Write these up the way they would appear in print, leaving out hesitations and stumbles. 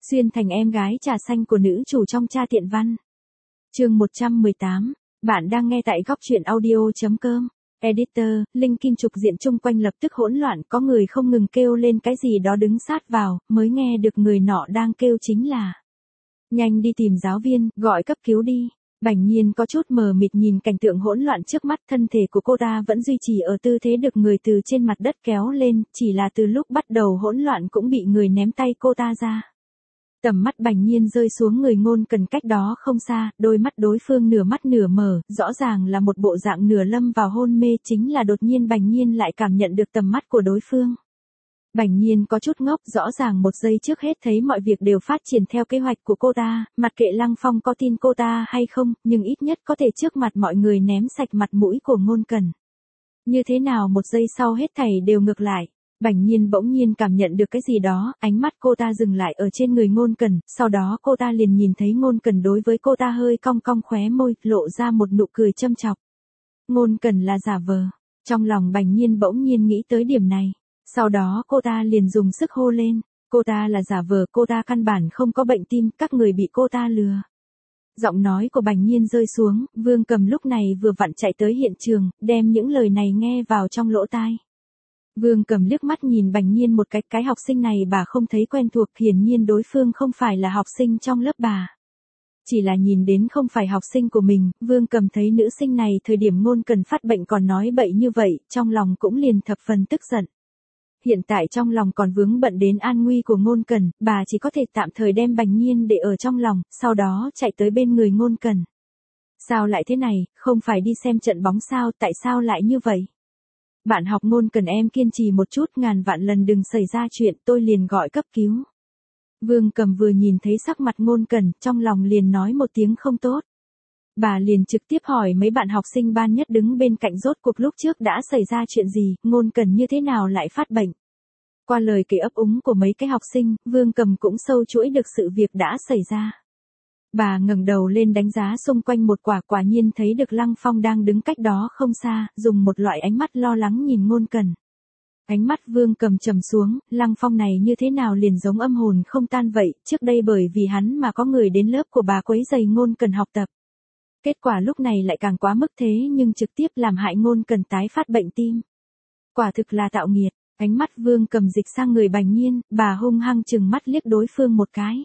Xuyên thành em gái trà xanh của nữ chủ trong Cha Tiện Văn. Chương 118. Bạn đang nghe tại góc truyện audio.com. Editor, Linh Kim trục diện chung quanh lập tức hỗn loạn, có người không ngừng kêu lên cái gì đó đứng sát vào, mới nghe được người nọ đang kêu chính là: nhanh đi tìm giáo viên, gọi cấp cứu đi. Bảnh Nhiên có chút mờ mịt nhìn cảnh tượng hỗn loạn trước mắt, thân thể của cô ta vẫn duy trì ở tư thế được người từ trên mặt đất kéo lên, chỉ là từ lúc bắt đầu hỗn loạn cũng bị người ném tay cô ta ra. Tầm mắt Bảnh Nhiên rơi xuống người Ngôn Cần cách đó không xa, đôi mắt đối phương nửa mắt nửa mở, rõ ràng là một bộ dạng nửa lâm vào hôn mê, chính là đột nhiên Bảnh Nhiên lại cảm nhận được tầm mắt của đối phương. Bảnh Nhiên có chút ngốc, rõ ràng một giây trước hết thấy mọi việc đều phát triển theo kế hoạch của cô ta, mặc kệ Lăng Phong có tin cô ta hay không, nhưng ít nhất có thể trước mặt mọi người ném sạch mặt mũi của Ngôn Cần. Như thế nào một giây sau hết thảy đều ngược lại. Bảnh Nhiên bỗng nhiên cảm nhận được cái gì đó, ánh mắt cô ta dừng lại ở trên người Ngôn Cần, sau đó cô ta liền nhìn thấy Ngôn Cần đối với cô ta hơi cong cong khóe môi, lộ ra một nụ cười châm chọc. Ngôn Cần là giả vờ. Trong lòng Bảnh Nhiên bỗng nhiên nghĩ tới điểm này. Sau đó cô ta liền dùng sức hô lên, cô ta là giả vờ, cô ta căn bản không có bệnh tim, các người bị cô ta lừa. Giọng nói của Bảnh Nhiên rơi xuống, Vương Cầm lúc này vừa vặn chạy tới hiện trường, đem những lời này nghe vào trong lỗ tai. Vương Cầm liếc mắt nhìn Bảnh Nhiên một cái học sinh này bà không thấy quen thuộc, hiển nhiên đối phương không phải là học sinh trong lớp bà. Chỉ là nhìn đến không phải học sinh của mình, Vương Cầm thấy nữ sinh này thời điểm Ngôn Cần phát bệnh còn nói bậy như vậy, trong lòng cũng liền thập phần tức giận. Hiện tại trong lòng còn vướng bận đến an nguy của Ngôn Cần, bà chỉ có thể tạm thời đem Bảnh Nhiên để ở trong lòng, sau đó chạy tới bên người Ngôn Cần. Sao lại thế này, không phải đi xem trận bóng sao, tại sao lại như vậy? Bạn học Ngôn Cần em kiên trì một chút, ngàn vạn lần đừng xảy ra chuyện, tôi liền gọi cấp cứu. Vương Cầm vừa nhìn thấy sắc mặt Ngôn Cần, trong lòng liền nói một tiếng không tốt. Bà liền trực tiếp hỏi mấy bạn học sinh ban nhất đứng bên cạnh rốt cuộc lúc trước đã xảy ra chuyện gì, Ngôn Cần như thế nào lại phát bệnh. Qua lời kể ấp úng của mấy cái học sinh, Vương Cầm cũng sâu chuỗi được sự việc đã xảy ra. Bà ngẩng đầu lên đánh giá xung quanh một quả nhiên thấy được Lăng Phong đang đứng cách đó không xa, dùng một loại ánh mắt lo lắng nhìn Ngôn Cần. Ánh mắt Vương Cầm trầm xuống, Lăng Phong này như thế nào liền giống âm hồn không tan vậy, trước đây bởi vì hắn mà có người đến lớp của bà quấy rầy Ngôn Cần học tập. Kết quả lúc này lại càng quá mức thế, nhưng trực tiếp làm hại Ngôn Cần tái phát bệnh tim. Quả thực là tạo nghiệt. Ánh mắt Vương Cầm dịch sang người Bảnh Nhiên, bà hung hăng chừng mắt liếc đối phương một cái.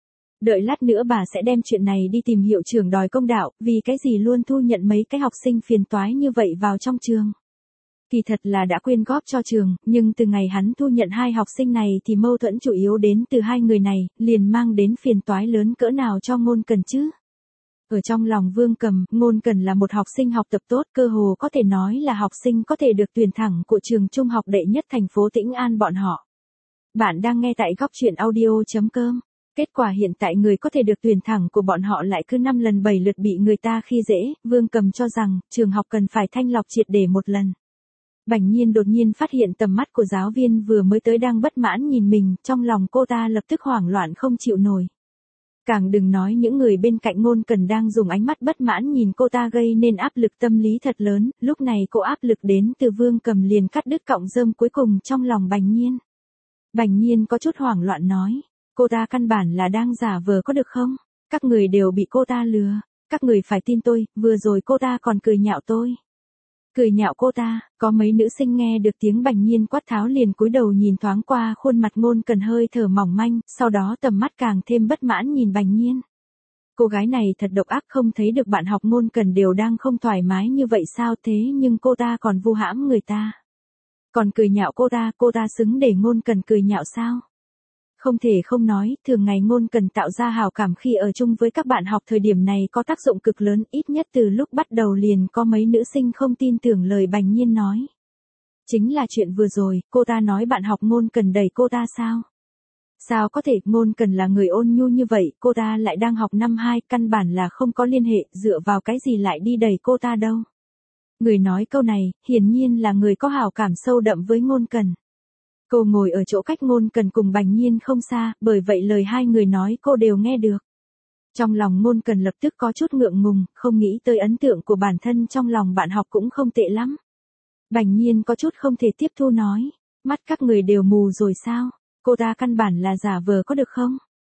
Đợi lát nữa bà sẽ đem chuyện này đi tìm hiệu trưởng đòi công đạo, vì cái gì luôn thu nhận mấy cái học sinh phiền toái như vậy vào trong trường. Kỳ thật là đã quyên góp cho trường, nhưng từ ngày hắn thu nhận hai học sinh này thì mâu thuẫn chủ yếu đến từ hai người này, liền mang đến phiền toái lớn cỡ nào cho Ngôn Cần chứ. Ở trong lòng Vương Cầm, Ngôn Cần là một học sinh học tập tốt, cơ hồ có thể nói là học sinh có thể được tuyển thẳng của trường trung học đệ nhất thành phố Tĩnh An bọn họ. Bạn đang nghe tại góc truyện audio.com. Kết quả hiện tại người có thể được tuyển thẳng của bọn họ lại cứ 5 lần 7 lượt bị người ta khi dễ, Vương Cầm cho rằng trường học cần phải thanh lọc triệt để một lần. Bảnh Nhiên đột nhiên phát hiện tầm mắt của giáo viên vừa mới tới đang bất mãn nhìn mình, trong lòng cô ta lập tức hoảng loạn không chịu nổi. Càng đừng nói những người bên cạnh Ngôn Cần đang dùng ánh mắt bất mãn nhìn cô ta gây nên áp lực tâm lý thật lớn, lúc này cô áp lực đến từ Vương Cầm liền cắt đứt cọng rơm cuối cùng trong lòng Bảnh Nhiên. Bảnh Nhiên có chút hoảng loạn nói, cô ta căn bản là đang giả vờ có được không? Các người đều bị cô ta lừa, các người phải tin tôi, vừa rồi cô ta còn cười nhạo tôi. Cười nhạo cô ta, có mấy nữ sinh nghe được tiếng Bảnh Nhiên quát tháo liền cúi đầu nhìn thoáng qua khuôn mặt Ngôn Cần hơi thở mỏng manh, sau đó tầm mắt càng thêm bất mãn nhìn Bảnh Nhiên. Cô gái này thật độc ác, không thấy được bạn học Ngôn Cần đều đang không thoải mái như vậy sao, thế nhưng cô ta còn vu hãm người ta. Còn cười nhạo cô ta xứng để Ngôn Cần cười nhạo sao? Không thể không nói, thường ngày Ngôn Cần tạo ra hào cảm khi ở chung với các bạn học thời điểm này có tác dụng cực lớn, ít nhất từ lúc bắt đầu liền có mấy nữ sinh không tin tưởng lời Bảnh Nhiên nói. Chính là chuyện vừa rồi, cô ta nói bạn học Ngôn Cần đẩy cô ta sao? Sao có thể, Ngôn Cần là người ôn nhu như vậy, cô ta lại đang học năm 2, căn bản là không có liên hệ, dựa vào cái gì lại đi đẩy cô ta đâu. Người nói câu này, hiển nhiên là người có hào cảm sâu đậm với Ngôn Cần. Cô ngồi ở chỗ cách Ngôn Cần cùng Bảnh Nhiên không xa, bởi vậy lời hai người nói cô đều nghe được. Trong lòng Ngôn Cần lập tức có chút ngượng ngùng, không nghĩ tới ấn tượng của bản thân trong lòng bạn học cũng không tệ lắm. Bảnh Nhiên có chút không thể tiếp thu nói, mắt các người đều mù rồi sao, cô ta căn bản là giả vờ có được không?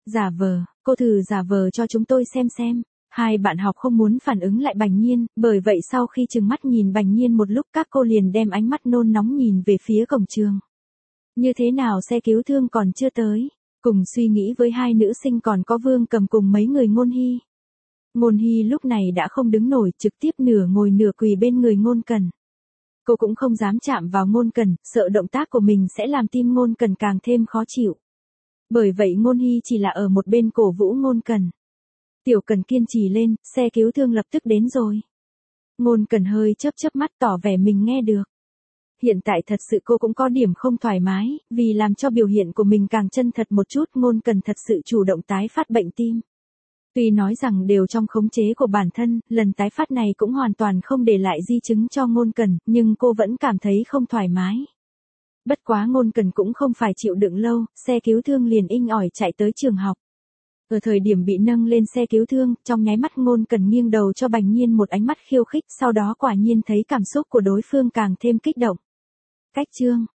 Giả vờ, cô thử giả vờ cho chúng tôi xem. Hai bạn học không muốn phản ứng lại Bành Nhiên, bởi vậy sau khi trừng mắt nhìn Bành Nhiên một lúc các cô liền đem ánh mắt nôn nóng nhìn về phía cổng trường. Như thế nào xe cứu thương còn chưa tới? Cùng suy nghĩ với hai nữ sinh còn có Vương Cầm cùng mấy người Ngôn Hy. Ngôn Hy lúc này đã không đứng nổi, trực tiếp nửa ngồi nửa quỳ bên người Ngôn Cần. Cô cũng không dám chạm vào Ngôn Cần, sợ động tác của mình sẽ làm tim Ngôn Cần càng thêm khó chịu. Bởi vậy Ngôn Hy chỉ là ở một bên cổ vũ Ngôn Cần. Tiểu Cần kiên trì lên, xe cứu thương lập tức đến rồi. Ngôn Cần hơi chớp mắt tỏ vẻ mình nghe được. Hiện tại thật sự cô cũng có điểm không thoải mái, vì làm cho biểu hiện của mình càng chân thật một chút Ngôn Cần thật sự chủ động tái phát bệnh tim. Tuy nói rằng đều trong khống chế của bản thân, lần tái phát này cũng hoàn toàn không để lại di chứng cho Ngôn Cần, nhưng cô vẫn cảm thấy không thoải mái. Bất quá Ngôn Cần cũng không phải chịu đựng lâu, xe cứu thương liền inh ỏi chạy tới trường học. Ở thời điểm bị nâng lên xe cứu thương, trong nháy mắt Ngôn Cần nghiêng đầu cho Bành Nhiên một ánh mắt khiêu khích, sau đó quả nhiên thấy cảm xúc của đối phương càng thêm kích động. Cách chương